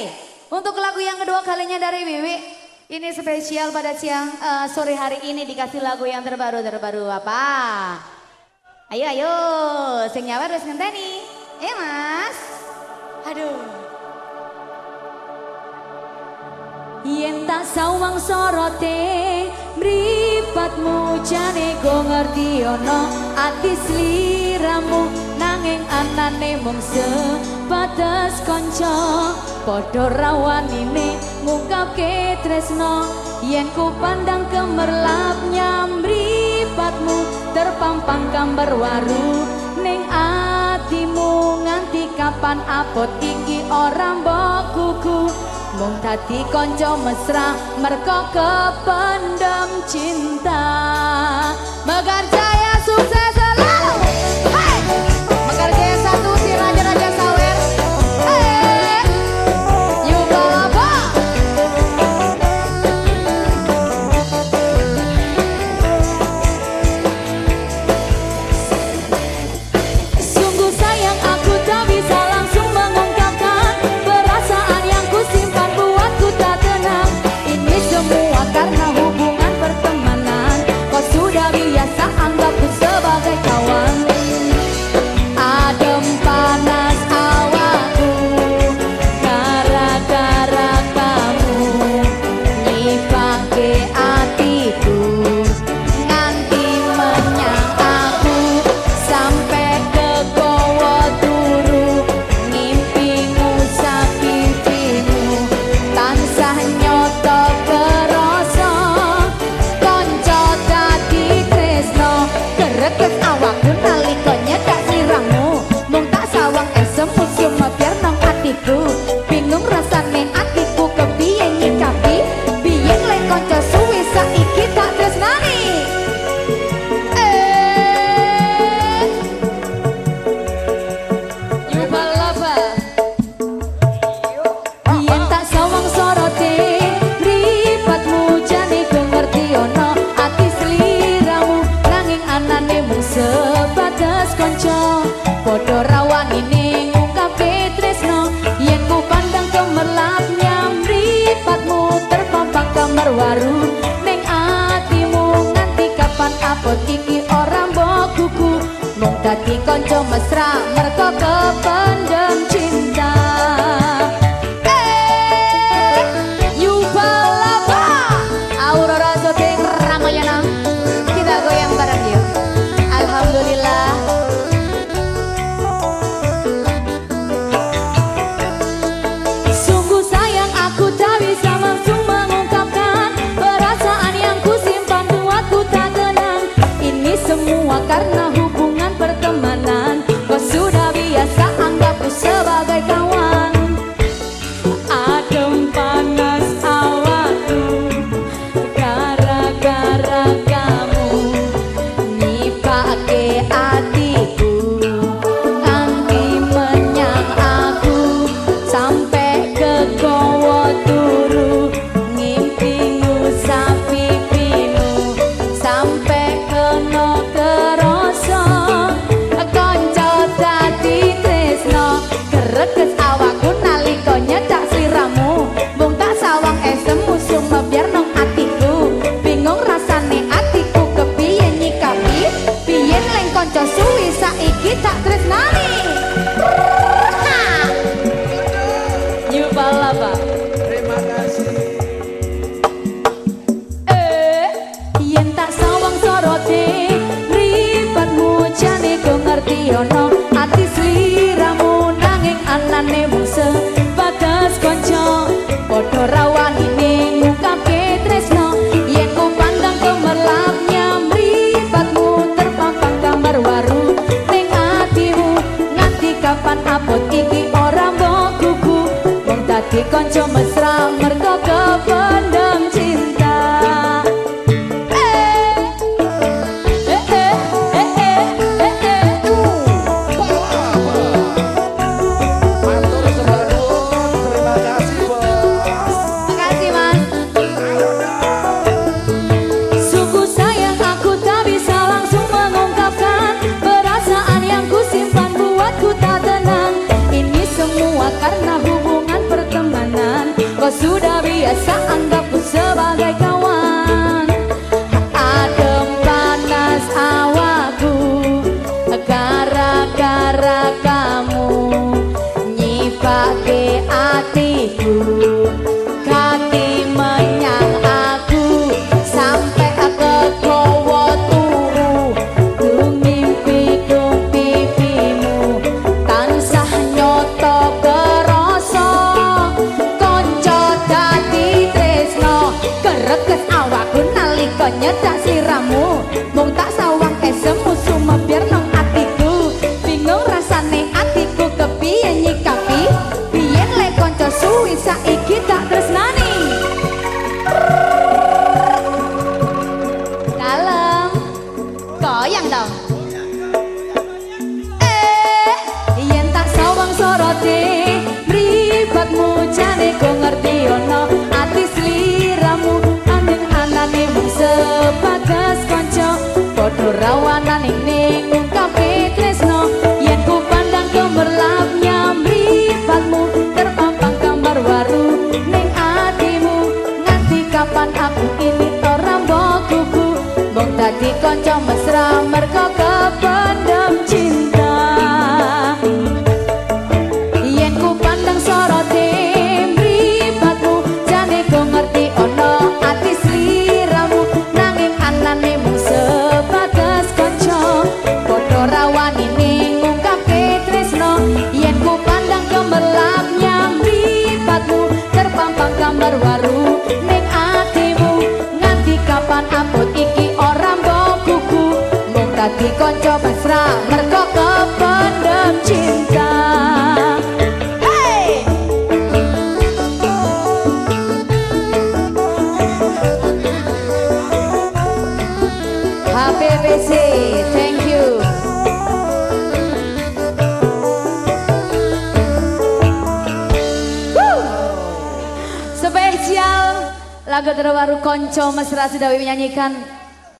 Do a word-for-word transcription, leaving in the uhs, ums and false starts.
untuk lagu yang kedua kalinya dari Wiwi. Ini spesial pada siang uh, sore hari ini dikasih lagu yang terbaru terbaru apa? Ayo ayo, sing nyawa harus ngenteni. Eh mas, aduh. Yen tak sawang sorote mripatmu jane go ngerti ono ati sliramu nanging anane mung sebatas kanca padha rawanine ngungkapke tresno yen ku pandang kemerlap nyamripatmu terpampang gambar waru ning atimu nganti kapan abot iki ora mbok kuku mung dadi kanca mesra merko kependem cinta. Megar Jaya sukses selalu. Hey! Megar Jaya satu si raja-raja sawer. Hey! Yuk balapa. Sungguh sayang aku tak bisa langsung mengungkapkan perasaan yang ku simpan buatku tak tenang. Ini semua karena hubungan pertemanan. Kau sudah biasa anggapku sebagai kawan. Adem panas awakku gara-gara kamu nyipake hatiku nganti menyang aku sampai ke kowo turu ngimpimu sapipimu tansah nyoto kerasa konco dadi tresno greget awakku nalika nyedak sliramu mung tak sawang esem museum biar nang atiku bingung rasane atiku kepiye nyikapi biyen lek kanca suwi saiki tak tresnani. Eh you balaba yen tak sawang sorote mripatmu jane ku ngerti ono ati sliramu nanging anane mung sebatas kanca padha rawanine ngungkapke tresno yen ku pandang kemerlap nyamripatmu terpampang gambar waru ning atimu nganti kapan abot iki ora mbok kuku mung dadi kanca mesra merko kependem cinta. Eh, you balapa Aurora Zoting Ramayana kita goyang bareng yuk. Alhamdulillah. Sungguh sayang aku tak bisa langsung mengungkapkan perasaan yang ku simpan buatku tak tenang. Ini semua karena hubungan pertemanan. Kau sudah biasa anggapku sebagai kawan. Adem panas awakku gara-gara kamu nyipake hatiku nganti menyang aku sampai ke kowo turu ngimpi ngusap pipimu sampai kena kerasa kanca dadi tresno greget awakku nalika nyedak sliramu mung tak sawang esem musuh biar nang atiku bingung rasane atiku kepiye nyikapi biyen leng kanca suwi saiki tak tresnani. You balapa. Terima kasih. Eh, yen tak sawang sorote mripatmu jane ku ngerti ono ati sliramu nanging anane mung sebatas kanca padha rawanine ngungkapke tresno yen ku pandang kemerlap nyamripatmu terpampang gambar waru ning atimu nganti kapan abot iki ora mbok kuku mung dadi kanca mesra merko kependem cinta. Eh, eh, eh, eh, eh, eh, eh. Matur sebangun, terima kasih bos. Makasih mas. Sungguh sayang aku tak bisa langsung mengungkapkan perasaan yang ku simpan buatku tak tenang. Ini semua karena hubungan pertemanan. Kau sudah biasa anggapku sebagai kawan. Adem panas awakku gara-gara kamu nyipake hatiku. Kaki menyang aku sampai ke kowo turu. Mimpiku pipimu tansah nyoto kerasa. Konco dadi tresno kerekes awakku nalika nyedak sliramu. Mung tak sawang esemu sumebyar nang atiku. Bingung rasane atiku kepiye nyikapi. Biyen lek konco suwi saiki tak tresnani. Kalem goyang dong. Eh yen tak sawang sorote mripatmu jane go ngerti ono ati sliramu. Aning anane mung sebagas kanca padha rawanan ning ngungkapi tresno. Yen ku pandang gemerlapnya mripatmu terpampang gambar waru ning atimu. Nganti kapan aku ini ora mbokuku mung dadi kanca mesra merga kependem cinta. Yen ku pandang sorote mripatmu jane go ngerti ono ati sliramu. Nanging anane mung sebagas kanca padha rawani ning ngungkapke tresno. Yen ku pandang gemerlapnya mripatmu terpampang gambar waru ning atimu. Nganti kapan abot iki ora mbokuku mung dadi kanca mesra merga kependem cinta. Hey! H B B C, thank you. Woo! Spesial lagu terbaru Konco Mesra sudah menyanyikan